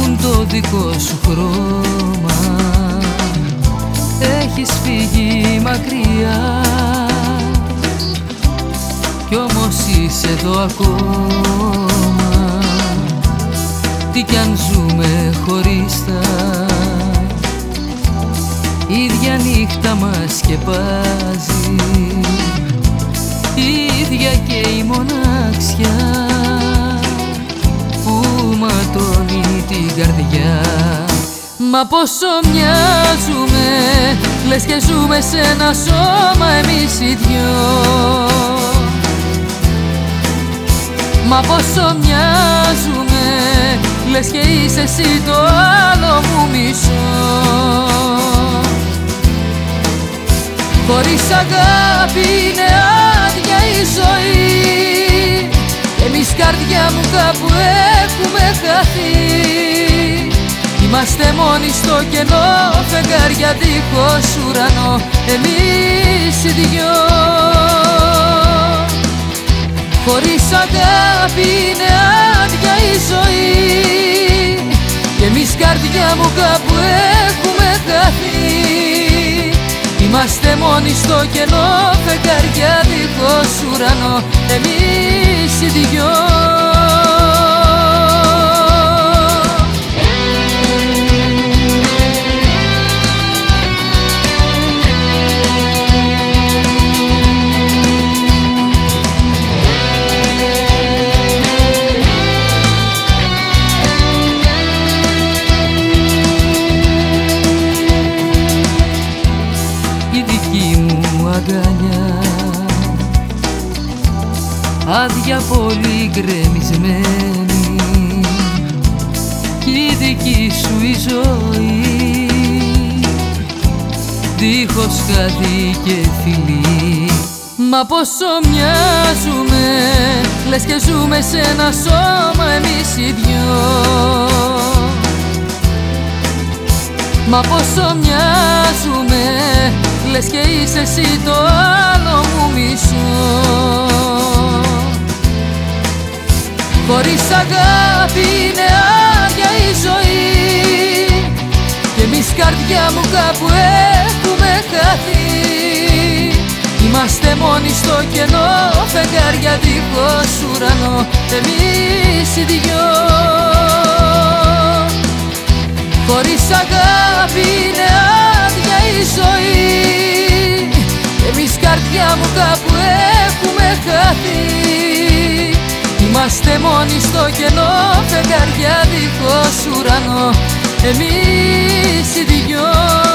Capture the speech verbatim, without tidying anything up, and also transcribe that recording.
έχουν το δικό σου χρώμα. Έχεις φύγει μακριά κι όμως είσαι εδώ ακόμα. Τι κι αν ζούμε χωρίστα, η ίδια νύχτα μας σκεπάζει, η ίδια και η μοναξιά που ματώνει την καρδιά. Μα πόσο μοιάζουμε, λες και ζούμε σε ένα σώμα εμείς οι δυο. Μα πόσο μοιάζουμε, λες και είσαι εσύ το άλλο μου μισό. Χωρίς αγάπη είναι άδεια η ζωή, εμείς καρδιά μου κάπου έχουμε χαθεί. Είμαστε μόνοι στο κενό, φεγγάρια δίχως ουρανό, εμείς οι δυο. Χωρίς αγάπη είναι άδεια η ζωή, κι εμείς καρδιά μου κάπου έχουμε χαθεί. Είμαστε μόνοι στο κενό, φεγγάρια δίχως ουρανό, εμείς οι δυο. Αγκαλιά άδεια πολύ γκρεμισμένη, κι η δική σου η ζωή δίχως χάδι και φιλί. Μα πόσο μοιάζουμε, λες και ζούμε σε ένα σώμα εμείς οι δυο. Μα πόσο μοιάζουμε, λες και είσαι εσύ το άλλο μου μισό. Χωρίς αγάπη είναι άδεια η ζωή, κι εμείς καρδιά μου κάπου έχουμε χαθεί. Είμαστε μόνοι στο κενό, φεγγάρια δίχως ουρανό, εμείς οι δυο. Χωρίς αγάπη είναι άδεια η ζωή, εμείς καρδιά μου κάπου έχουμε χαθεί. Είμαστε μόνοι στο κενό, φεγγάρια δίχως ουρανό, εμείς οι δυο.